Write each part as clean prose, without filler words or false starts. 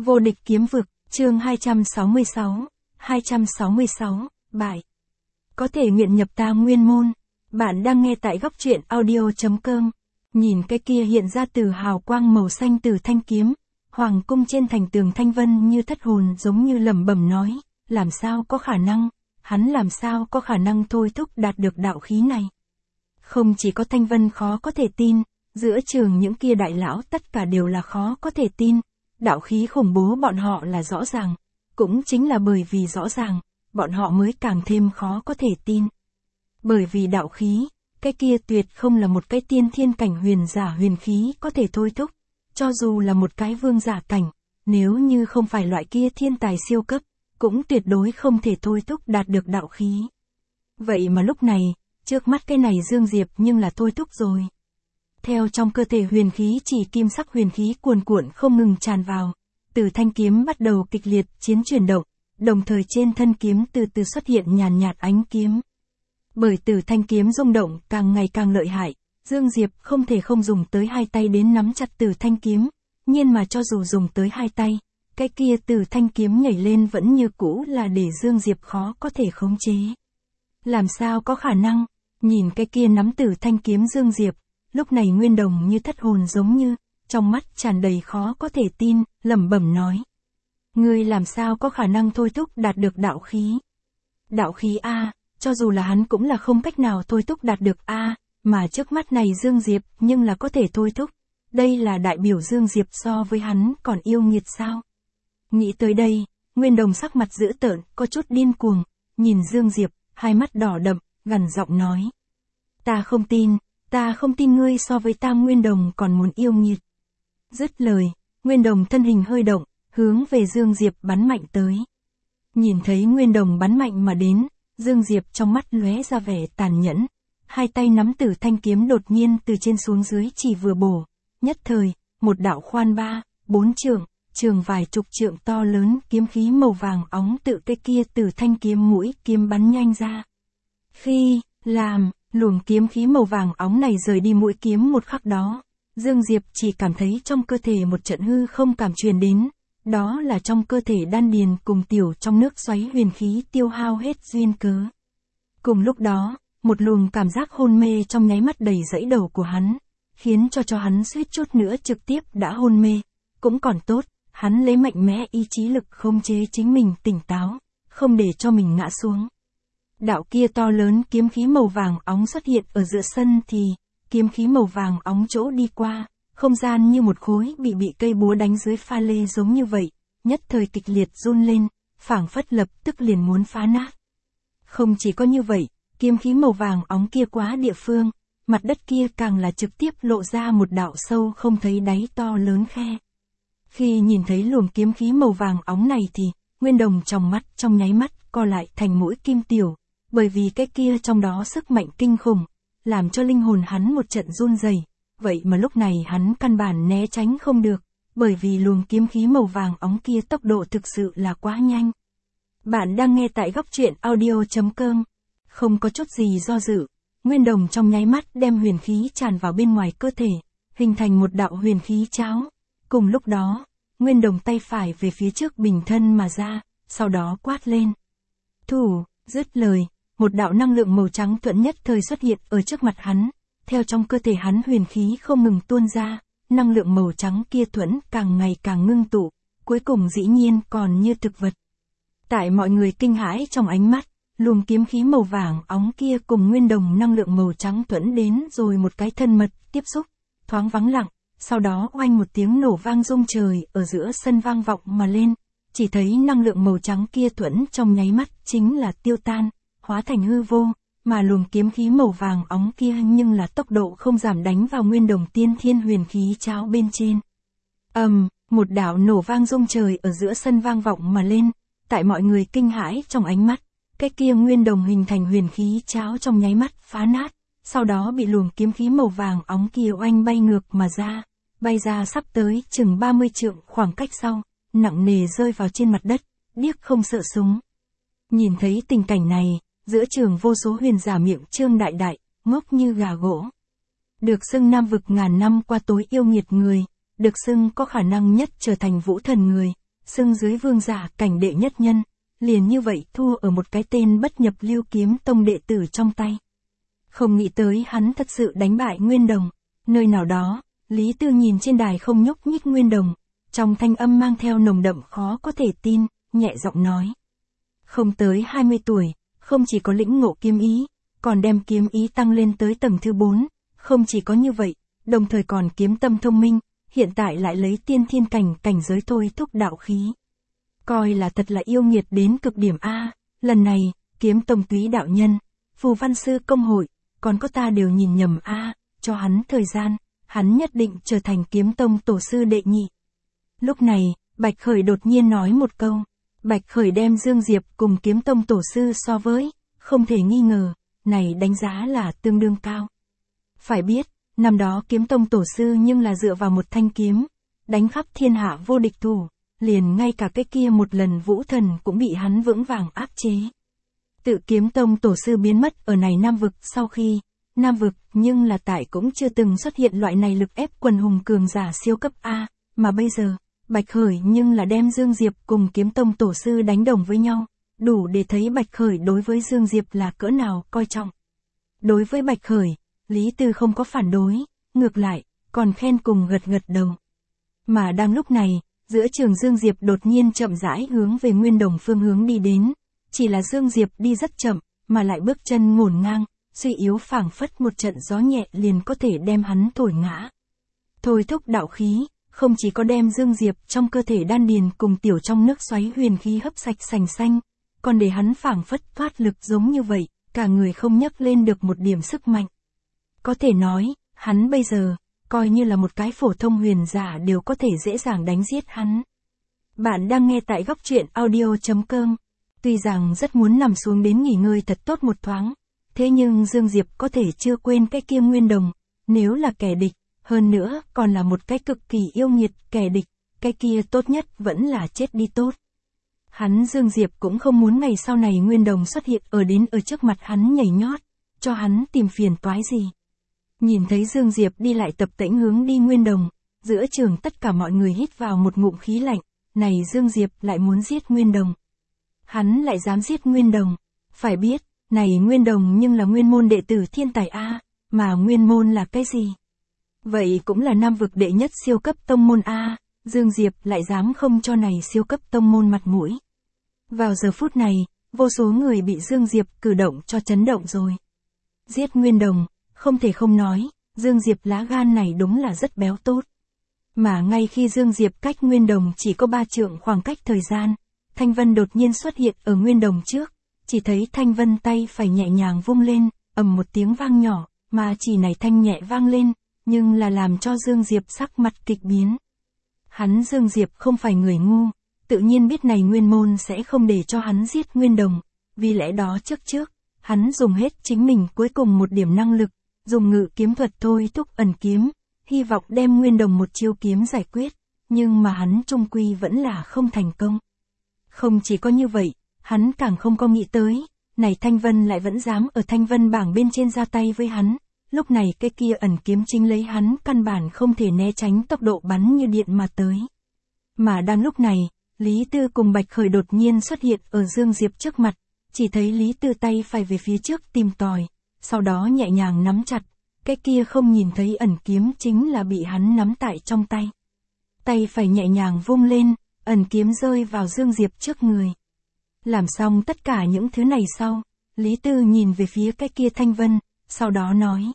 Vô địch kiếm vực, chương 266, bại. Có thể nguyện nhập ta nguyên môn. Bạn đang nghe tại góc truyện audio.com. Nhìn cái kia hiện ra từ hào quang màu xanh từ thanh kiếm, hoàng cung trên thành tường Thanh Vân như thất hồn giống như lẩm bẩm nói, làm sao có khả năng, hắn làm sao có khả năng thôi thúc đạt được đạo khí này. Không chỉ có Thanh Vân khó có thể tin, giữa trường những kia đại lão tất cả đều là khó có thể tin. Đạo khí khủng bố bọn họ là rõ ràng, cũng chính là bởi vì rõ ràng, bọn họ mới càng thêm khó có thể tin. Bởi vì đạo khí, cái kia tuyệt không là một cái tiên thiên cảnh huyền giả huyền khí có thể thôi thúc, cho dù là một cái vương giả cảnh, nếu như không phải loại kia thiên tài siêu cấp, cũng tuyệt đối không thể thôi thúc đạt được đạo khí. Vậy mà lúc này, trước mắt cái này Dương Diệp nhưng là thôi thúc rồi. Theo trong cơ thể huyền khí chỉ kim sắc huyền khí cuồn cuộn không ngừng tràn vào, từ thanh kiếm bắt đầu kịch liệt chiến chuyển động, đồng thời trên thân kiếm từ từ xuất hiện nhàn nhạt ánh kiếm. Bởi từ thanh kiếm rung động càng ngày càng lợi hại, Dương Diệp không thể không dùng tới hai tay đến nắm chặt từ thanh kiếm, nhưng mà cho dù dùng tới hai tay, cái kia từ thanh kiếm nhảy lên vẫn như cũ là để Dương Diệp khó có thể khống chế. Làm sao có khả năng, nhìn cái kia nắm từ thanh kiếm Dương Diệp, lúc này Nguyên Đồng như thất hồn giống như, trong mắt tràn đầy khó có thể tin, lẩm bẩm nói. Ngươi làm sao có khả năng thôi thúc đạt được đạo khí? Đạo khí A, cho dù là hắn cũng là không cách nào thôi thúc đạt được A, mà trước mắt này Dương Diệp nhưng là có thể thôi thúc. Đây là đại biểu Dương Diệp so với hắn còn yêu nghiệt sao? Nghĩ tới đây, Nguyên Đồng sắc mặt dữ tợn, có chút điên cuồng, nhìn Dương Diệp, hai mắt đỏ đậm, gằn giọng nói. Ta không tin ngươi so với ta Nguyên Đồng còn muốn yêu nghiệt. Dứt lời, Nguyên Đồng thân hình hơi động, hướng về Dương Diệp bắn mạnh tới. Nhìn thấy Nguyên Đồng bắn mạnh mà đến, Dương Diệp trong mắt lóe ra vẻ tàn nhẫn, hai tay nắm tử thanh kiếm đột nhiên từ trên xuống dưới chỉ vừa bổ, nhất thời, một đạo khoan 3-4 trượng, trường vài chục trượng to lớn kiếm khí màu vàng óng tự cái kia từ thanh kiếm mũi kiếm bắn nhanh ra. Khi làm luồng kiếm khí màu vàng óng này rời đi mũi kiếm một khắc đó, Dương Diệp chỉ cảm thấy trong cơ thể một trận hư không cảm truyền đến, đó là trong cơ thể đan điền cùng tiểu trong nước xoáy huyền khí tiêu hao hết duyên cớ. Cùng lúc đó, một luồng cảm giác hôn mê trong nháy mắt đầy dẫy đầu của hắn, khiến cho hắn suýt chút nữa trực tiếp đã hôn mê, cũng còn tốt, hắn lấy mạnh mẽ ý chí lực khống chế chính mình tỉnh táo, không để cho mình ngã xuống. Đạo kia to lớn kiếm khí màu vàng óng xuất hiện ở giữa sân thì, kiếm khí màu vàng óng chỗ đi qua, không gian như một khối bị cây búa đánh dưới pha lê giống như vậy, nhất thời kịch liệt run lên, phảng phất lập tức liền muốn phá nát. Không chỉ có như vậy, kiếm khí màu vàng óng kia quá địa phương, mặt đất kia càng là trực tiếp lộ ra một đạo sâu không thấy đáy to lớn khe. Khi nhìn thấy luồng kiếm khí màu vàng óng này thì, Nguyên Đồng trong mắt trong nháy mắt co lại thành mũi kim tiểu, bởi vì cái kia trong đó sức mạnh kinh khủng, làm cho linh hồn hắn một trận run rẩy. Vậy mà lúc này hắn căn bản né tránh không được, bởi vì luồng kiếm khí màu vàng óng kia tốc độ thực sự là quá nhanh. Bạn đang nghe tại góc truyện audio.com. Không có chút gì do dự, Nguyên Đồng trong nháy mắt đem huyền khí tràn vào bên ngoài cơ thể, hình thành một đạo huyền khí cháo. Cùng lúc đó, Nguyên Đồng tay phải về phía trước bình thân mà ra, sau đó quát lên. Thủ, dứt lời, một đạo năng lượng màu trắng thuận nhất thời xuất hiện ở trước mặt hắn. Theo trong cơ thể hắn huyền khí không ngừng tuôn ra, năng lượng màu trắng kia thuẫn càng ngày càng ngưng tụ, cuối cùng dĩ nhiên còn như thực vật. Tại mọi người kinh hãi trong ánh mắt, luồng kiếm khí màu vàng óng kia cùng Nguyên Đồng năng lượng màu trắng thuẫn đến rồi một cái thân mật tiếp xúc, thoáng vắng lặng, sau đó oanh một tiếng nổ vang rung trời ở giữa sân vang vọng mà lên, chỉ thấy năng lượng màu trắng kia thuẫn trong nháy mắt chính là tiêu tan, hóa thành hư vô. Mà luồng kiếm khí màu vàng óng kia nhưng là tốc độ không giảm đánh vào Nguyên Đồng tiên thiên huyền khí cháo bên trên. Một đạo nổ vang rung trời ở giữa sân vang vọng mà lên, tại mọi người kinh hãi trong ánh mắt, cái kia Nguyên Đồng hình thành huyền khí cháo trong nháy mắt phá nát, sau đó bị luồng kiếm khí màu vàng óng kia oanh bay ngược mà ra, bay ra sắp tới chừng 30 trượng khoảng cách sau, nặng nề rơi vào trên mặt đất, điếc không sợ súng. Nhìn thấy tình cảnh này, giữa trường vô số huyền giả miệng trương đại đại, ngốc như gà gỗ. Được xưng Nam vực ngàn năm qua tối yêu nghiệt người, được xưng có khả năng nhất trở thành vũ thần người, xưng dưới vương giả cảnh đệ nhất nhân, liền như vậy thua ở một cái tên bất nhập lưu kiếm tông đệ tử trong tay. Không nghĩ tới hắn thật sự đánh bại Nguyên Đồng, nơi nào đó, Lý Tư nhìn trên đài không nhúc nhích Nguyên Đồng, trong thanh âm mang theo nồng đậm khó có thể tin, nhẹ giọng nói. Không tới 20 tuổi, không chỉ có lĩnh ngộ kiếm ý, còn đem kiếm ý tăng lên tới tầng thứ 4, không chỉ có như vậy, đồng thời còn kiếm tâm thông minh, hiện tại lại lấy tiên thiên cảnh giới thôi thúc đạo khí. Coi là thật là yêu nghiệt đến cực điểm A, lần này, kiếm tông túy đạo nhân, phù văn sư công hội, còn có ta đều nhìn nhầm A, cho hắn thời gian, hắn nhất định trở thành kiếm tông tổ sư đệ nhị. Lúc này, Bạch Khởi đột nhiên nói một câu. Bạch Khởi đem Dương Diệp cùng kiếm tông tổ sư so với, không thể nghi ngờ, này đánh giá là tương đương cao. Phải biết, năm đó kiếm tông tổ sư nhưng là dựa vào một thanh kiếm, đánh khắp thiên hạ vô địch thủ, liền ngay cả cái kia một lần vũ thần cũng bị hắn vững vàng áp chế. Tự kiếm tông tổ sư biến mất ở này Nam Vực sau khi, Nam Vực nhưng là tại cũng chưa từng xuất hiện loại này lực ép quần hùng cường giả siêu cấp A, mà bây giờ, Bạch Khởi nhưng là đem Dương Diệp cùng kiếm tông tổ sư đánh đồng với nhau, đủ để thấy Bạch Khởi đối với Dương Diệp là cỡ nào coi trọng. Đối với Bạch Khởi, Lý Tư không có phản đối, ngược lại, còn khen cùng gật gật đầu. Mà đang lúc này, giữa trường Dương Diệp đột nhiên chậm rãi hướng về Nguyên Đồng phương hướng đi đến, chỉ là Dương Diệp đi rất chậm, mà lại bước chân ngổn ngang, suy yếu phảng phất một trận gió nhẹ liền có thể đem hắn thổi ngã. Thôi thúc đạo khí, không chỉ có đem Dương Diệp trong cơ thể đan điền cùng tiểu trong nước xoáy huyền khí hấp sạch sành xanh, còn để hắn phảng phất thoát lực giống như vậy, cả người không nhấc lên được một điểm sức mạnh. Có thể nói, hắn bây giờ, coi như là một cái phổ thông huyền giả đều có thể dễ dàng đánh giết hắn. Bạn đang nghe tại góc truyện audio.com. Tuy rằng rất muốn nằm xuống đến nghỉ ngơi thật tốt một thoáng, thế nhưng Dương Diệp có thể chưa quên cái kia Nguyên Đồng, nếu là kẻ địch, hơn nữa còn là một cái cực kỳ yêu nghiệt kẻ địch, cái kia tốt nhất vẫn là chết đi tốt. Hắn Dương Diệp cũng không muốn ngày sau này Nguyên Đồng xuất hiện ở trước mặt hắn nhảy nhót, cho hắn tìm phiền toái gì. Nhìn thấy Dương Diệp đi lại tập tễnh hướng đi Nguyên Đồng, giữa trường tất cả mọi người hít vào một ngụm khí lạnh, này Dương Diệp lại muốn giết Nguyên Đồng. Hắn lại dám giết Nguyên Đồng, phải biết, này Nguyên Đồng nhưng là nguyên môn đệ tử thiên tài A, mà nguyên môn là cái gì? Vậy cũng là Nam Vực đệ nhất siêu cấp tông môn A, Dương Diệp lại dám không cho này siêu cấp tông môn mặt mũi. Vào giờ phút này, vô số người bị Dương Diệp cử động cho chấn động rồi. Giết Nguyên Đồng, không thể không nói, Dương Diệp lá gan này đúng là rất béo tốt. Mà ngay khi Dương Diệp cách Nguyên Đồng chỉ có 3 trượng khoảng cách thời gian, Thanh Vân đột nhiên xuất hiện ở Nguyên Đồng trước, chỉ thấy Thanh Vân tay phải nhẹ nhàng vung lên, ầm một tiếng vang nhỏ, mà chỉ này thanh nhẹ vang lên, nhưng là làm cho Dương Diệp sắc mặt kịch biến. Hắn Dương Diệp không phải người ngu, tự nhiên biết này nguyên môn sẽ không để cho hắn giết Nguyên Đồng, vì lẽ đó trước, hắn dùng hết chính mình cuối cùng một điểm năng lực, dùng ngự kiếm thuật thôi thúc ẩn kiếm, hy vọng đem Nguyên Đồng một chiêu kiếm giải quyết, nhưng mà hắn trung quy vẫn là không thành công. Không chỉ có như vậy, hắn càng không có nghĩ tới, này Thanh Vân lại vẫn dám ở Thanh Vân bảng bên trên ra tay với hắn, lúc này cái kia ẩn kiếm chính lấy hắn căn bản không thể né tránh tốc độ bắn như điện mà tới. Mà đang lúc này, Lý Tư cùng Bạch Khởi đột nhiên xuất hiện ở Dương Diệp trước mặt, chỉ thấy Lý Tư tay phải về phía trước tìm tòi, sau đó nhẹ nhàng nắm chặt, cái kia không nhìn thấy ẩn kiếm chính là bị hắn nắm tại trong tay. Tay phải nhẹ nhàng vung lên, ẩn kiếm rơi vào Dương Diệp trước người. Làm xong tất cả những thứ này sau, Lý Tư nhìn về phía cái kia Thanh Vân, sau đó nói.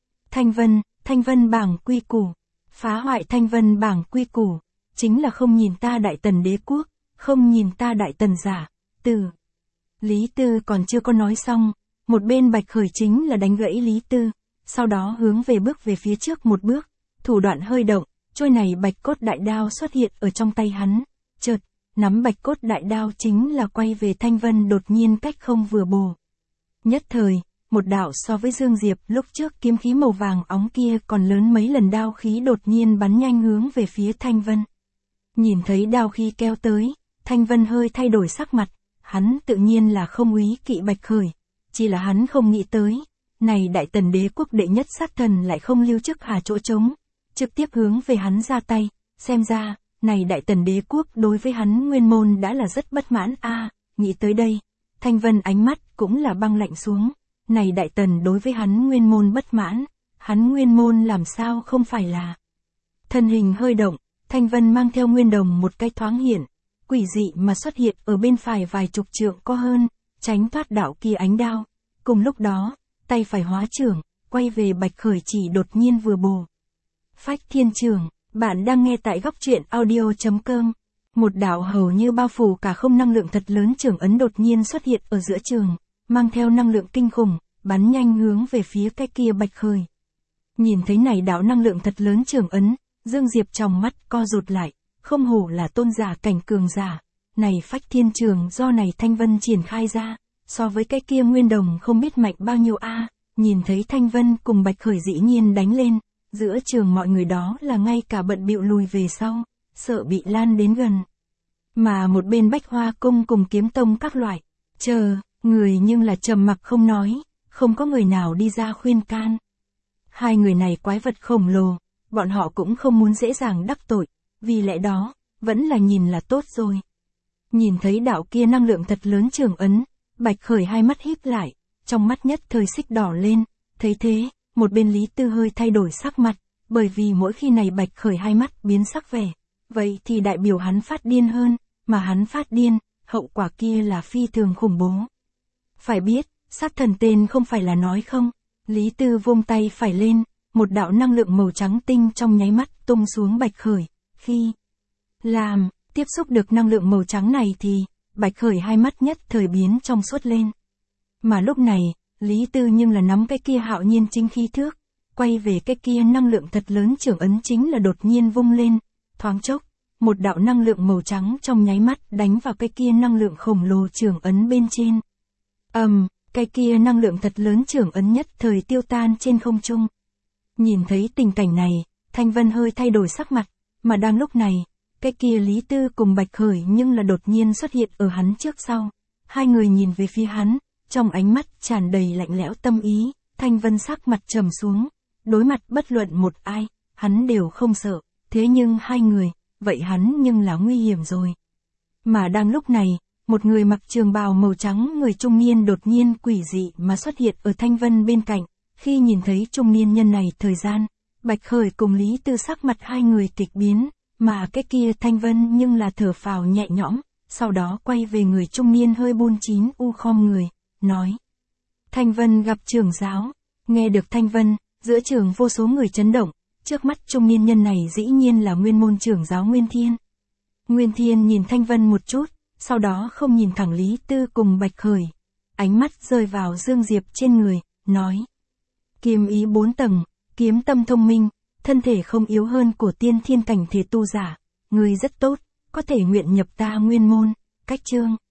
Thanh Vân bảng quy củ, phá hoại Thanh Vân bảng quy củ, chính là không nhìn ta Đại Tần đế quốc, không nhìn ta Đại Tần giả, từ. Lý Tư còn chưa có nói xong, một bên Bạch Khởi chính là đánh gãy Lý Tư, sau đó hướng về bước về phía trước một bước, thủ đoạn hơi động, trôi này bạch cốt đại đao xuất hiện ở trong tay hắn, chợt, nắm bạch cốt đại đao chính là quay về Thanh Vân đột nhiên cách không vừa bổ. Nhất thời, một đạo so với Dương Diệp lúc trước kiếm khí màu vàng óng kia còn lớn mấy lần đao khí đột nhiên bắn nhanh hướng về phía Thanh Vân. Nhìn thấy đao khí kéo tới, Thanh Vân hơi thay đổi sắc mặt, hắn tự nhiên là không úy kỵ Bạch Khởi, chỉ là hắn không nghĩ tới, này Đại Tần đế quốc đệ nhất sát thần lại không lưu chức hà chỗ trống, trực tiếp hướng về hắn ra tay, xem ra, này Đại Tần đế quốc đối với hắn Nguyên Môn đã là rất bất mãn nghĩ tới đây, Thanh Vân ánh mắt cũng là băng lạnh xuống, này Đại Tần đối với hắn Nguyên Môn bất mãn, hắn Nguyên Môn làm sao không phải là. Thân hình hơi động, Thanh Vân mang theo Nguyên Đồng một cái thoáng hiện, quỷ dị mà xuất hiện ở bên phải vài chục trượng có hơn, tránh thoát đạo kia ánh đao. Cùng lúc đó, tay phải hóa trưởng, quay về Bạch Khởi chỉ đột nhiên vừa bổ. Phách Thiên Trường, bạn đang nghe tại góc truyện audio.com. Một đạo hầu như bao phủ cả không năng lượng thật lớn trưởng ấn đột nhiên xuất hiện ở giữa trường, mang theo năng lượng kinh khủng, bắn nhanh hướng về phía cái kia Bạch Khởi. Nhìn thấy này đạo năng lượng thật lớn trưởng ấn, Dương Diệp trong mắt co rụt lại, không hổ là tôn giả cảnh cường giả, này Phách Thiên Trường do này Thanh Vân triển khai ra, so với cái kia Nguyên Đồng không biết mạnh bao nhiêu nhìn thấy Thanh Vân cùng Bạch Khởi dĩ nhiên đánh lên, giữa trường mọi người đó là ngay cả bận bịu lùi về sau, sợ bị lan đến gần. Mà một bên Bách Hoa Cung cùng Kiếm Tông các loại, người nhưng là trầm mặc không nói, không có người nào đi ra khuyên can. Hai người này quái vật khổng lồ, bọn họ cũng không muốn dễ dàng đắc tội, vì lẽ đó, vẫn là nhìn là tốt rồi. Nhìn thấy đạo kia năng lượng thật lớn trường ấn, Bạch Khởi hai mắt híp lại, trong mắt nhất thời xích đỏ lên, thấy thế, một bên Lý Tư hơi thay đổi sắc mặt, bởi vì mỗi khi này Bạch Khởi hai mắt biến sắc vẻ, vậy thì đại biểu hắn phát điên hơn, mà hắn phát điên, hậu quả kia là phi thường khủng bố. Phải biết, sát thần tên không phải là nói không, Lý Tư vung tay phải lên, một đạo năng lượng màu trắng tinh trong nháy mắt tung xuống Bạch Khởi, khi tiếp xúc được năng lượng màu trắng này thì, Bạch Khởi hai mắt nhất thời biến trong suốt lên. Mà lúc này, Lý Tư nhưng là nắm cái kia hạo nhiên chính khí thước, quay về cái kia năng lượng thật lớn trưởng ấn chính là đột nhiên vung lên, thoáng chốc, một đạo năng lượng màu trắng trong nháy mắt đánh vào cái kia năng lượng khổng lồ trưởng ấn bên trên. Cái kia năng lượng thật lớn trưởng ấn nhất thời tiêu tan trên không trung. Nhìn thấy tình cảnh này, Thanh Vân hơi thay đổi sắc mặt, mà đang lúc này, cái kia Lý Tư cùng Bạch Khởi nhưng là đột nhiên xuất hiện ở hắn trước sau. Hai người nhìn về phía hắn, trong ánh mắt tràn đầy lạnh lẽo tâm ý, Thanh Vân sắc mặt trầm xuống, đối mặt bất luận một ai, hắn đều không sợ, thế nhưng hai người, vậy hắn nhưng là nguy hiểm rồi. Mà đang lúc này, một người mặc trường bào màu trắng người trung niên đột nhiên quỷ dị mà xuất hiện ở Thanh Vân bên cạnh, khi nhìn thấy trung niên nhân này thời gian, Bạch Khởi cùng Lý Tư sắc mặt hai người kịch biến, mà cái kia Thanh Vân nhưng là thở phào nhẹ nhõm, sau đó quay về người trung niên hơi buôn chín khom người, nói. Thanh Vân gặp trưởng giáo, nghe được Thanh Vân, giữa trường vô số người chấn động, trước mắt trung niên nhân này dĩ nhiên là Nguyên Môn trưởng giáo Nguyên Thiên. Nguyên Thiên nhìn Thanh Vân một chút, sau đó không nhìn thẳng Lý Tư cùng Bạch Khởi, ánh mắt rơi vào Dương Diệp trên người, nói. Kiếm ý 4 tầng, kiếm tâm thông minh, thân thể không yếu hơn của tiên thiên cảnh thể tu giả, người rất tốt, có thể nguyện nhập ta Nguyên Môn, cách chương.